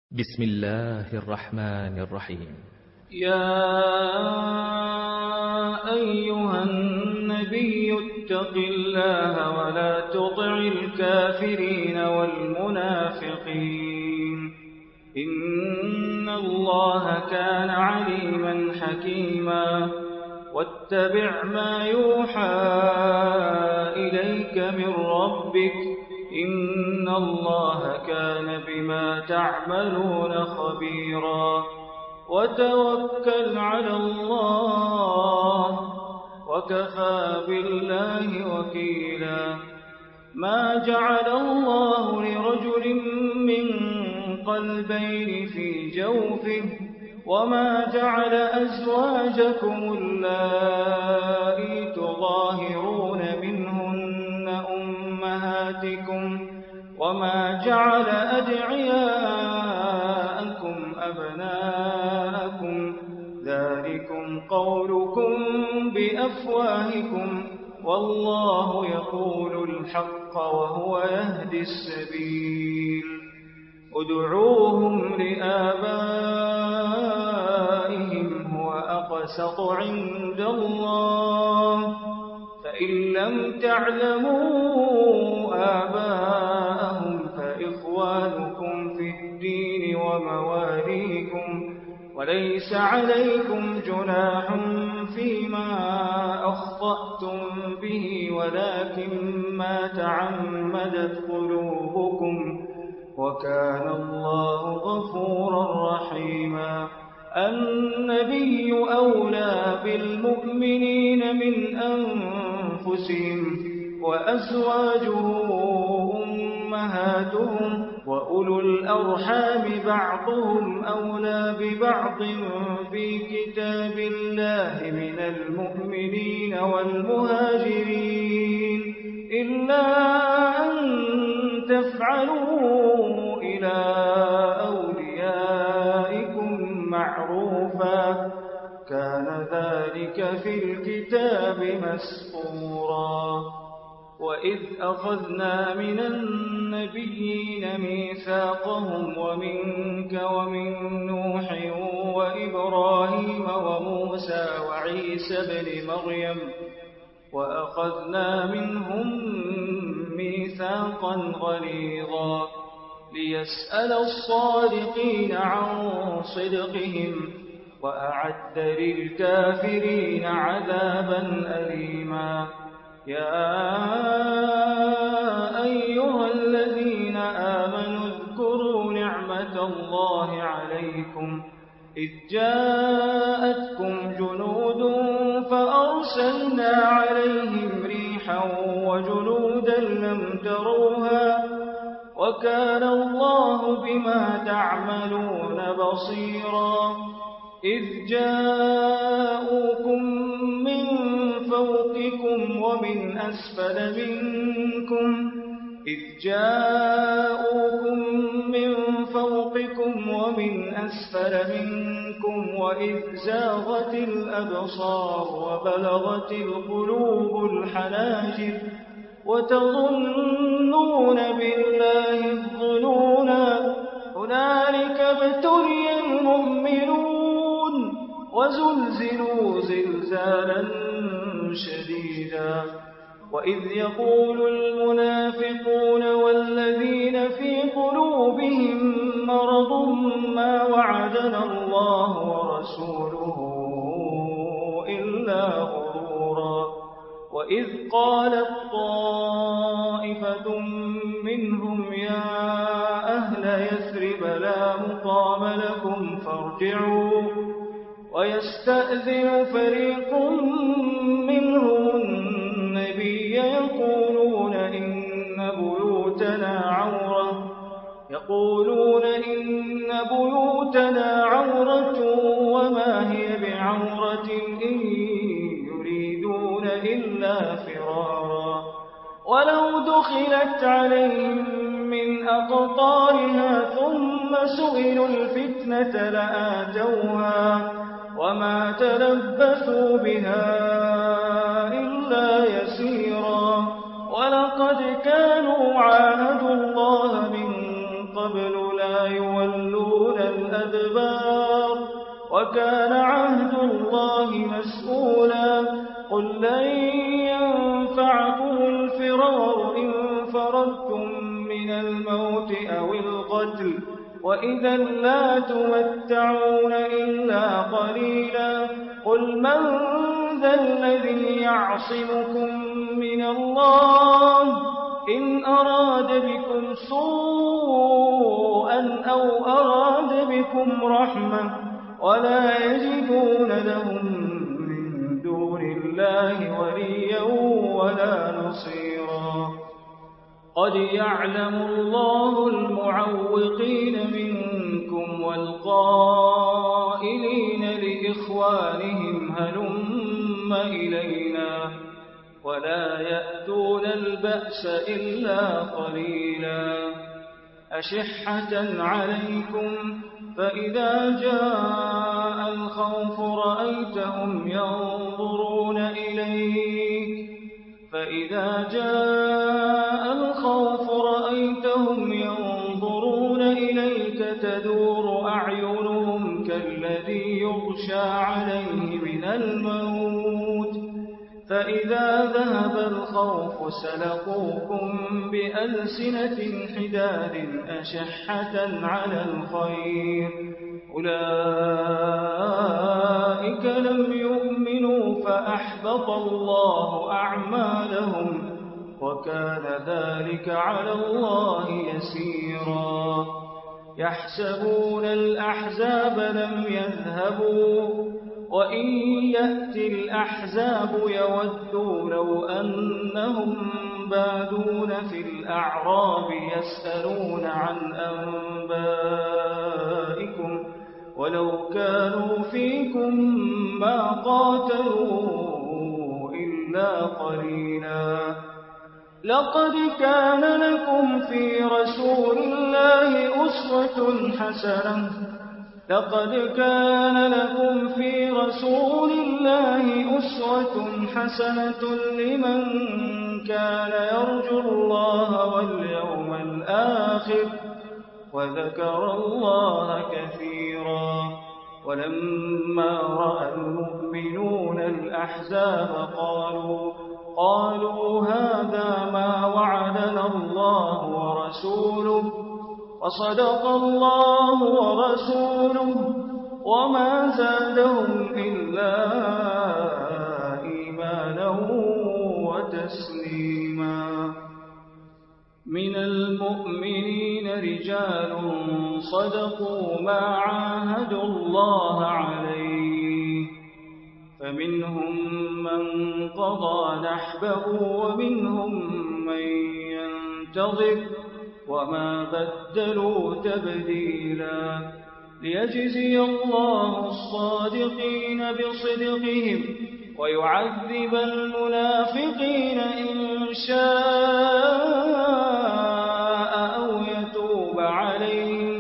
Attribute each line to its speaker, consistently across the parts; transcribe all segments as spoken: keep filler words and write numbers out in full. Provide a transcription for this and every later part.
Speaker 1: بسم الله الرحمن الرحيم.
Speaker 2: يا أيها النبي اتق الله ولا تطع الكافرين والمنافقين إن الله كان عليما حكيما واتبع ما يوحى إليك من ربك إن الله كان بما تعملون خبيرا وتوكل على الله وكفى بالله وكيلا ما جعل الله لرجل من قلبين في جوفه وما جعل أزواجكم اللائي تظاهرون منهن أمهاتكم وما جعل أدعياءكم أبناءكم ذلكم قولكم بأفواهكم والله يقول الحق وهو يهدي السبيل ادعوهم لآبائهم هو أقسط عند الله فإن لم تعلموا آباءهم فإخوانكم في الدين ومواليكم وليس عليكم جناح فيما أخطأتم به ولكن ما تعمدت قلوبكم وكان الله غفورا رحيما النبي أولى بالمؤمنين من أنفسهم وأزواجه أمهاتهم وأولو الأرحام بعضهم أولى ببعض في كتاب الله من المؤمنين والمهاجرين إلا أن تفعلوا إلى أوليائكم معروفا كان ذلك في الكتاب مسطورا وإذ أخذنا من النبيين ميثاقهم ومنك ومن نوح وإبراهيم وموسى وعيسى بن مريم وأخذنا منهم ميثاقا غليظا ليسأل الصادقين عن صدقهم وأعد للكافرين عذابا أليما يا أيها الذين آمنوا اذكروا نعمة الله عليكم إذ جاءتكم جنود فأرسلنا عليهم ريحا وجنودا لم تروها وكان الله بما تعملون بصيرا إذ جاءوكم من فوقكم ومن أسفل منكم إذ جاءوكم من فوقكم ومن أسفل منكم وإذ زاغت الأبصار وبلغت القلوب الحناجر وتظنون بالله الظنونا هنالك ابتلي المؤمنون وزلزلوا زلزالا شديدا وإذ يقول المنافقون والذين في قلوبهم مرض ما وعدنا الله ورسوله إلا غرورا وإذ قالت طائفة منهم يا أهل يثرب لا مقام لكم فارجعوا ويستأذن فريق منهم النبي يقولون إن بيوتنا عورة يقولون إن بيوتنا عورة وما هي بعورة إن يريدون إلا فرارا ولو دخلت عليهم من أقطارها ثم سئلوا الفتنة لآتوها وما تلبثوا بها إلا يسيرا ولقد كانوا عاهدوا الله من قبل لا يولون الأدبار وكان عهد الله مسؤولا قل لن ينفعكم الفرار إن فررتم من الموت أو القتل وإذا لا تمتعون إلا قليلا قل من ذا الذي يعصمكم من الله إن أراد بكم سوءا أو أراد بكم رحمة ولا يجدون لهم من دون الله وليا ولا نصيرا قد يعلم الله المعوقين منكم والقائلين لإخوانهم هلم إلينا ولا يأتون البأس إلا قليلا أشحة عليكم فإذا جاء الخوف رأيتهم ينظرون إليك فإذا جاء الخوف رأيتهم ينظرون إليك تدور أعينهم كالذي يغشى عليه من الموت فإذا ذهب الخوف سلقوكم بألسنة حداد أشحة على الخير أولئك لم يؤمنوا فأحبط الله أعمالهم وكان ذلك على الله يسيرا يحسبون الأحزاب لم يذهبوا وإن يأتي الأحزاب يودوا لو أنهم بادون في الأعراب يسألون عن أنبائكم ولو كانوا فيكم ما قاتلوا إلا قليلا لقد كان لكم في رسول الله أسوة حسنة لقد كان لكم في رسول الله أسوة حسنة لمن كان يرجو الله واليوم الآخر وذكر الله كثيرا ولما رأى المؤمنون الأحزاب قالوا قالوا هذا ما وعدنا الله ورسوله وصدق الله ورسوله وما زادهم إلا إيمانا وتسليما من المؤمنين رجال صدقوا ما عاهدوا الله عليه فمنهم من قضى نحبه ومنهم من ينتظر وما بدلوا تبديلا ليجزي الله الصادقين بصدقهم ويعذب المنافقين إن شاء أو يتوب عليهم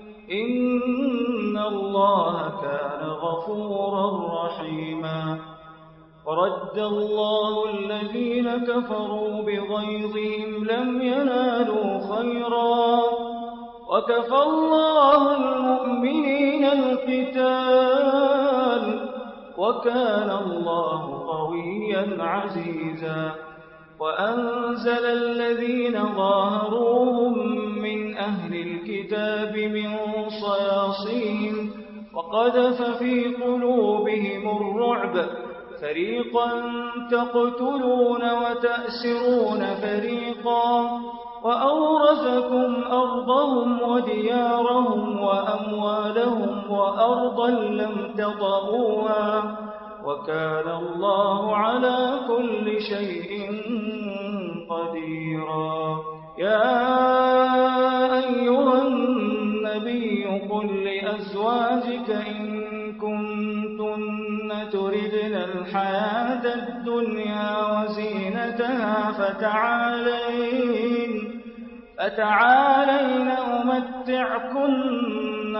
Speaker 2: إن الله كان غفورا رحيما ورد الله الذين كفروا بغيظهم لم ينالوا خيرا وكفى الله المؤمنين القتال وكان الله قويا عزيزا وأنزل الذين ظاهروهم من أهل الكتاب من صياصيهم وقذف في قلوبهم الرعب فريقا تقتلون وتأسرون فريقا وأورثكم أرضهم وديارهم وأموالهم وأرضا لم تطئوها وكان الله على كل شيء قديرا يا أيها النبي قل لأزواجك إن كنتن تردن الحياة الدنيا وزينتها فتعالين فتعالين أمتعكن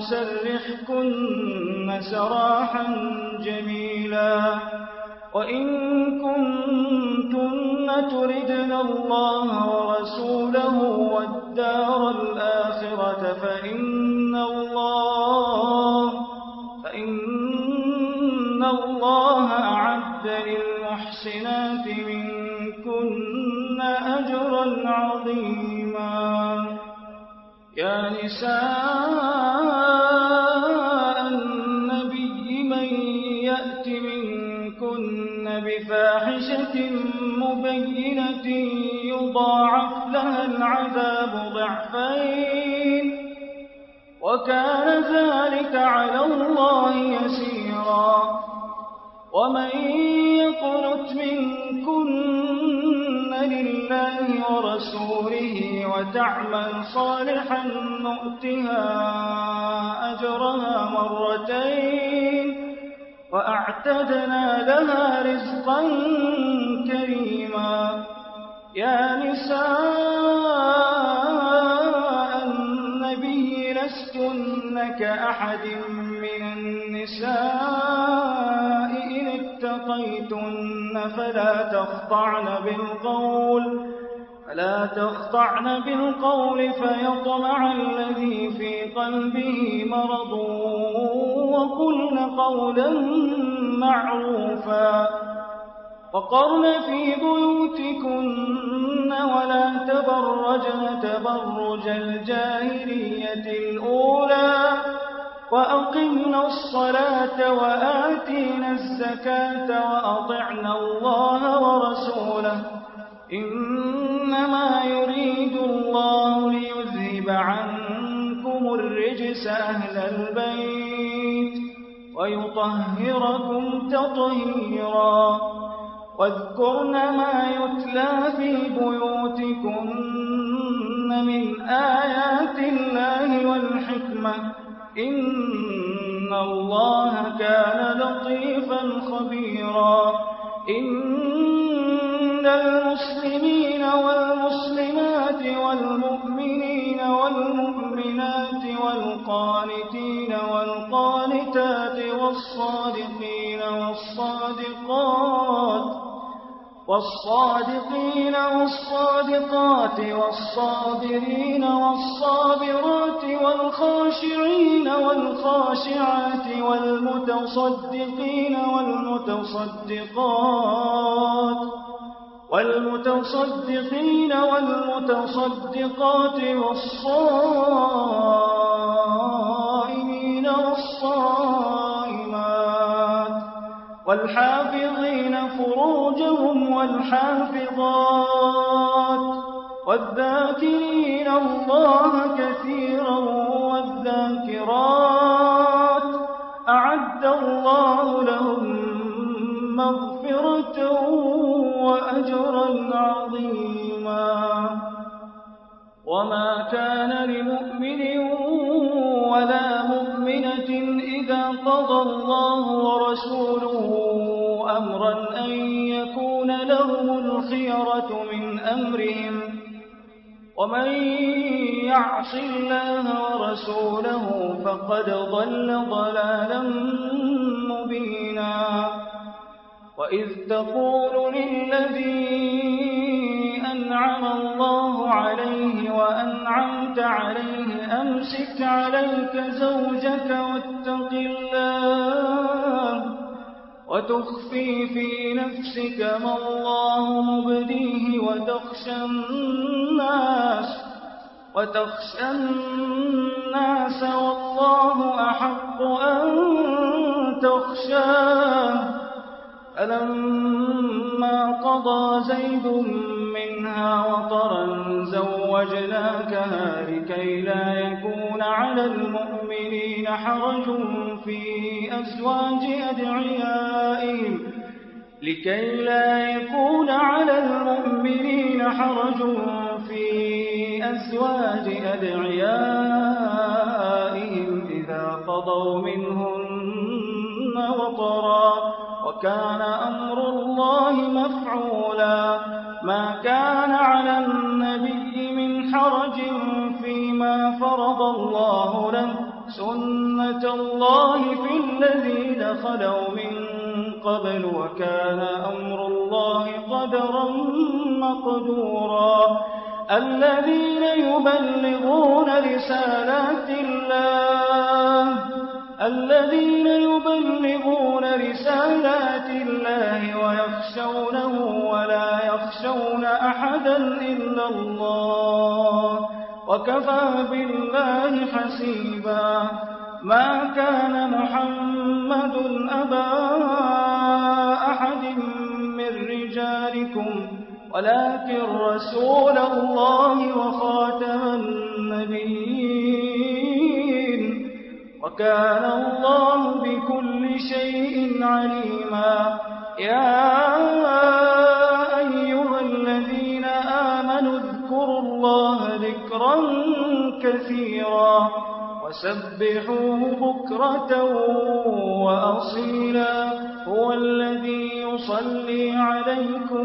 Speaker 2: وأسرحكن سراحا جميلا وإن كنتن تردن الله ورسوله والدار الدار الآخرة فإن الله فإن الله أعد للمحسنات منكن أجرا عظيما. يا نساء النبي من يأت منكن بفاحشة مبينة يضاعف لها العذاب ضعفين وكان ذلك على الله يسيرا. ومن يقنت منكن لله ورسوله وتعمل صالحا نؤتها أجرها مرتين وأعتدنا لها رزقا كريما. يا نساء النبي لستن كأحد من النساء إن اتقيتن فلا تخضعن بالقول فلا تخضعن بالقول فيطمع الذي في قلبه مرض وقلن قولا معروفا. وقرن في بيوتكن ولا تبرجن تبرج الجاهلية الأولى وأقمنا الصلاة وآتينا الزكاة وأطعنا الله ورسوله إنما يريد الله ليذهب عنكم الرجس أهل البيت ويطهركم تطهيرا. واذكرن ما يتلى في بيوتكن من آيات الله والحكمة إن الله كان لطيفا خبيرا. إن المسلمين والمسلمات والمؤمنين والمؤمنات والقانتين والقانتات والصادقين والصادقات والصادقين والصادقات والصابرين والصابرات والخاشعين والخاشعات والمتصدقين والمتصدقات والمتصدقين والمتصدقات والصائمين والصائمات والحافظين فروجهم والحافظات والذاكرين الله كثيرا والذاكرات أعد الله لهم مغفرة وأجرا عظيما. وما كان لمؤمن ولا مؤمنة إذا قضى الله ورسوله أمرا أن يكون لهم الخيرة من أمرهم ومن يعص الله ورسوله فقد ضل ضلالا مبينا. وإذ تقول للذي أنعم الله عليه وأنعمت عليه أمسك عليك زوجك واتق الله وتخفي في نفسك ما الله مبديه وتخشى الناس وتخشى الناس والله أحق أن تخشاه. فلما قضى زيد منها وطرا زوجناكها لكي لا يكون على المؤمنين حرج في أزواج أدعيائهم لكي لا يكون على المؤمنين حرج في أزواج أدعيائهم إذا قضوا منهن وطرا وكان أمر الله مفعولا. ما كان على النبي من حرج فيما فرض الله له سنة الله في الذين خلوا من قبل وكان أمر الله قدرا مقدورا. الذين يبلغون رسالات الله الذين يبلغون رسالات الله ويخشونه ولا يخشون أحدا إلا الله وكفى بالله حسيبا ما كان محمد أبا أحد من رجالكم ولكن رسول الله وخاتم النبيين وكان الله بكل شيء عليما يا أيها الذين آمنوا اذكروا الله ذكرا كثيرا وسبحوه بكرة وأصيلا هو الذي يصلي عليكم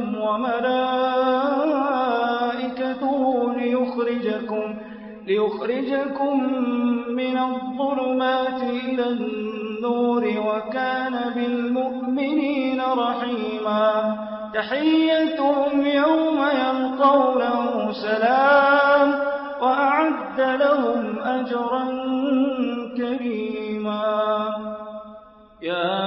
Speaker 2: وملائكته ليخرجكم ليخرجكم من الظلمات إلى النور وكان بالمؤمنين رحيما تحيتهم يوم يلقونه سلام وأعد لهم أجرا كريما يا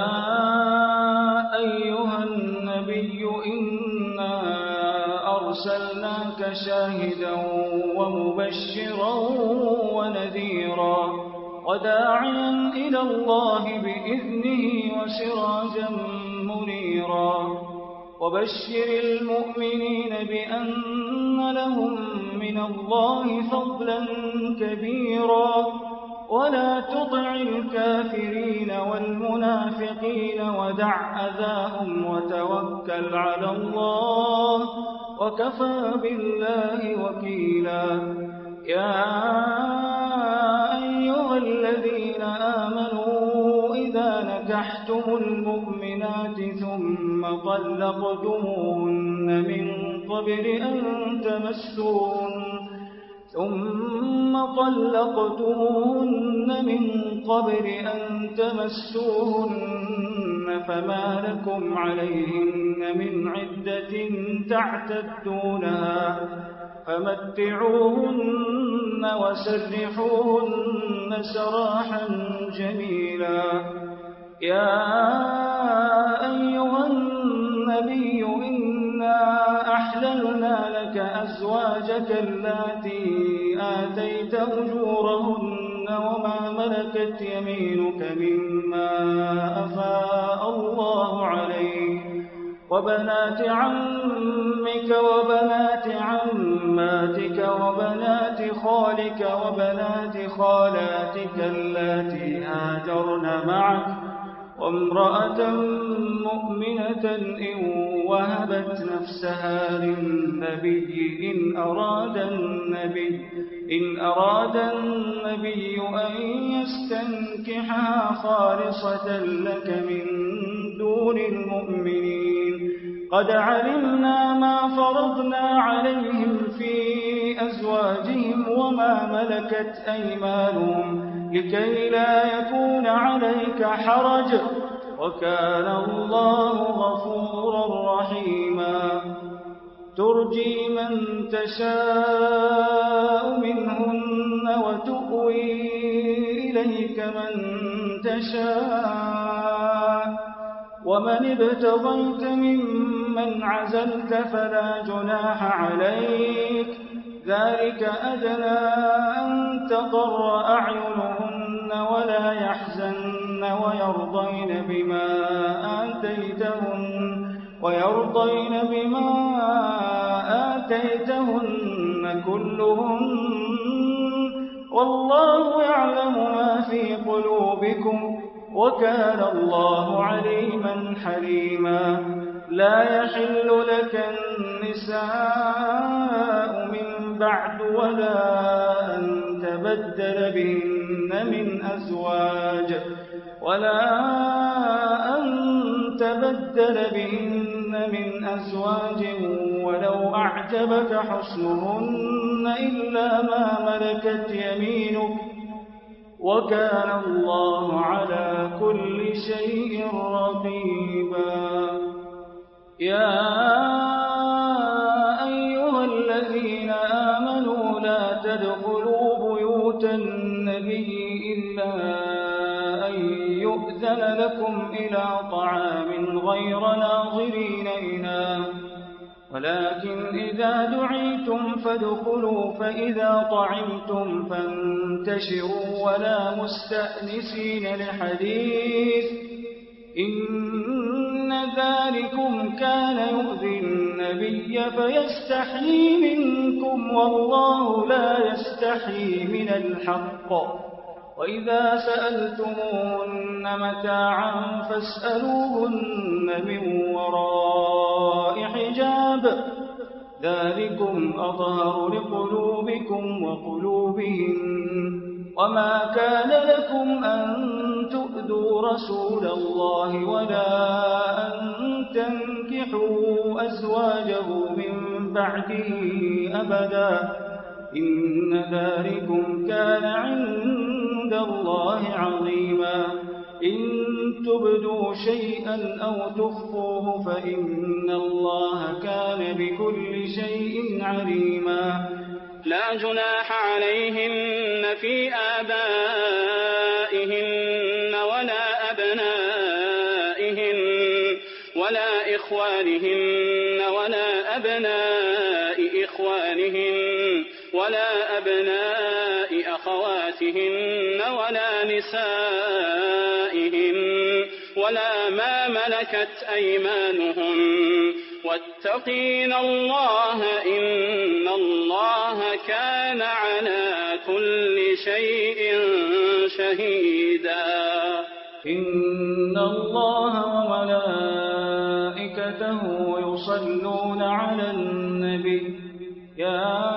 Speaker 2: أيها النبي إنا أرسلناك شاهدا ومبشرا ونذيرا وداعيا إلى الله بإذنه وسراجا منيرا وبشر المؤمنين بأن لهم من الله فضلا كبيرا ولا تطع الكافرين والمنافقين ودع أذاهم وتوكل على الله وكفى بالله وكيلا يا أيها الذين آمنوا إذا نكحتم المؤمنات ثم طلقتموهن من قبل أن تمسوهن ثم طلقتموهن من قبل أن تمسوهن فما لكم عليهن من عدة تعتدونها فمتعوهن وسرحوهن سراحا جميلا يا أيها النبي إنا أحللنا لك أزواجك اللاتي آتيت أجورهن وما ملكت يمينك مما أفاء الله عليك وبنات عمك وبنات عماتك وبنات خالك وبنات خالاتك اللاتي هاجرن معك وامرأة مؤمنة إن وهبت نفسها للنبي إن أراد النبي إن أراد النبي أن يستنكحها خالصة لك من دون المؤمنين قد علمنا ما فرضنا عليهم في أزواجهم وما ملكت أيمانهم لكي لا يكون عليك حرج وكان الله غفورا رحيما ترجي من تشاء منهن وتؤوي إليك من تشاء ومن ابتغيت ممن عزلت فلا جناح عليك ذلك أدنى أن تقر أعينهن ولا يحزن ويرضين بما آتيتهن ويرضين بما آتيتهن كلهن والله يعلم ما في قلوبكم وكان الله عليما حليما لا يحل لك النساء من بعد ولا أن تبدل بهن من أزواج ولا أن تبدل بهن من أزواج ولو أعجبك حسنهن إلا ما ملكت يمينك وكان الله على كل شيء رقيبا يا أيها الذين آمنوا بيوت النبي إلا أن يؤذن لكم إلى طعام غير ناظرين إناه ولكن إذا دعيتم فادخلوا فإذا طعمتم فانتشروا ولا مستأنسين لحديث إن ذلكم كان يؤذي النبي فيستحيي منكم والله لا يستحيي من الحق وإذا سألتموهن متاعا فاسألوهن من وراء حجاب ذلكم أطهر لقلوبكم وقلوبهم وما كان لكم أن تؤذوا رسول الله ولا أن تنكحوا أزواجه من بعده أبدا إن ذلكم كان عند الله عظيما إن تبدوا شيئا أو تخفوه فإن الله كان بكل شيء عليما
Speaker 3: لا جناح عليهن في آبائهن ولا أبنائهن ولا إخوانهن ولا أبناء إخوانهن ولا أبناء أخواتهن ولا نسائهن ولا ما ملكت أيمانهن واتقين الله إن الله كان على كل شيء شهيدا
Speaker 2: إن الله وملائكته يصلون على النبي يا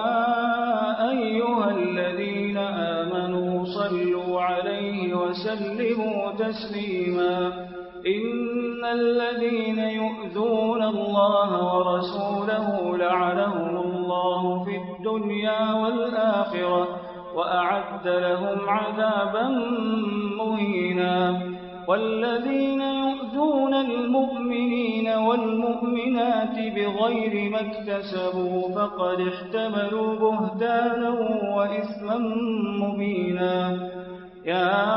Speaker 2: أيها الذين آمنوا صلوا عليه وسلموا تسليما إن الذين يؤذون الله ورسوله لعنهم الله في الدنيا والآخرة وأعد لهم عذابا مهينا والذين يؤذون المؤمنين والمؤمنات بغير ما اكتسبوا فقد احتملوا بهتانا وإثما مبينا يا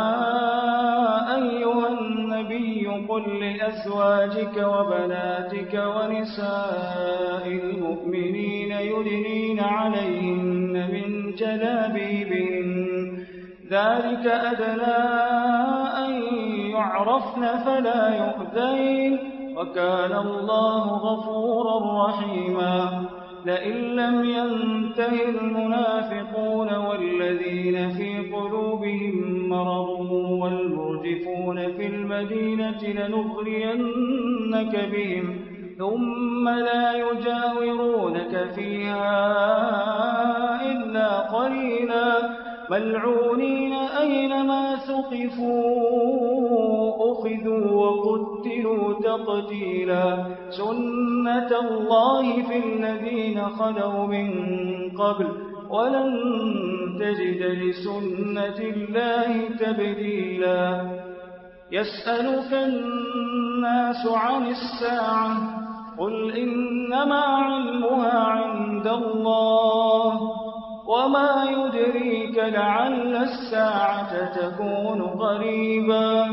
Speaker 2: أيها النبي قل لأزواجك وبناتك ونساء المؤمنين يدنين عليهن من جلابيبهن ذلك أدنى أن يعرفن فلا يؤذين وكان الله غفورا رحيما لئن لم ينته المنافقون والذين في قلوبهم مرض والمرجفون في المدينة لنغرينك بهم ثم لا يجاورونك فيها إلا قليلا ملعونين أينما ثقفوا أخذوا وقتلوا تقتيلا سنة الله في الذين خلوا من قبل ولن تجد لسنة الله تبديلا يسألك الناس عن الساعة قل إنما علمها عند الله وما يدريك لعل الساعة تكون قريبا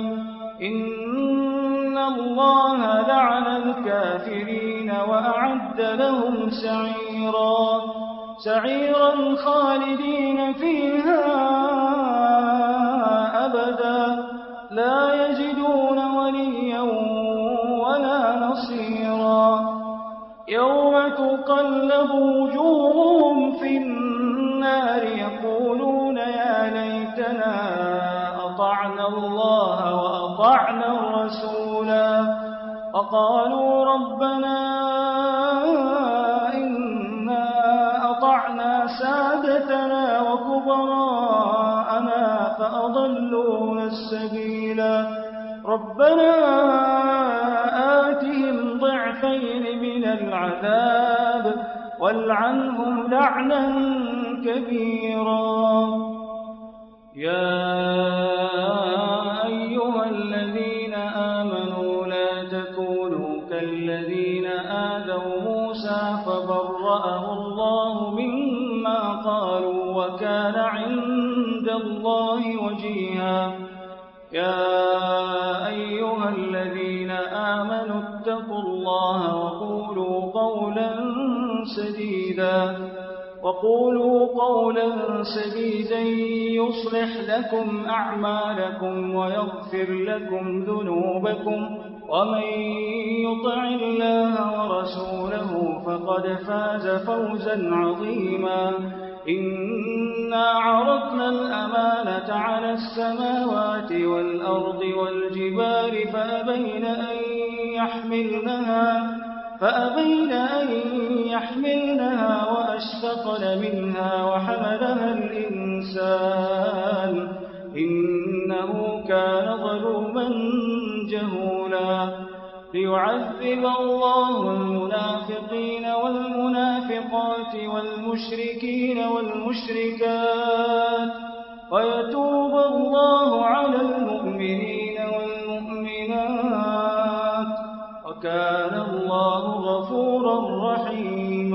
Speaker 2: إن الله لعن الكافرين وأعد لهم سعيرا سعيرا خالدين فيها أبدا لا يجدون وليا ولا نصيرا يوم تقلب وجوههم في النار يقولون يا ليتنا أطعنا الله وأطعنا الرسولا وقالوا ربنا إنا أطعنا سادتنا وكبراءنا فأضلونا السبيلا ربنا آتهم ضعفين من العذاب والعنهم لعنا كبيرا يا أيها الذين آمنوا لا تكونوا كالذين آذوا موسى فبرأه الله مما قالوا وكان عند يا أيها الذين آمنوا اتقوا الله وقولوا قولا سديدا وقولوا قولا سديدا يصلح لكم أعمالكم ويغفر لكم ذنوبكم ومن يطع الله ورسوله فقد فاز فوزا عظيما إنا عرضنا الأمانة على السماوات والأرض والجبال فأبين أن يحملنها فأبين أن يحملنها وأشفقن منها وحملها الإنسان إنه كان ظلوما جهولا ليعذب الله المنافقين والمنافقات والمشركين والمشركات ويتوب الله على المؤمنين والمؤمنات وكان الله غفورا رحيما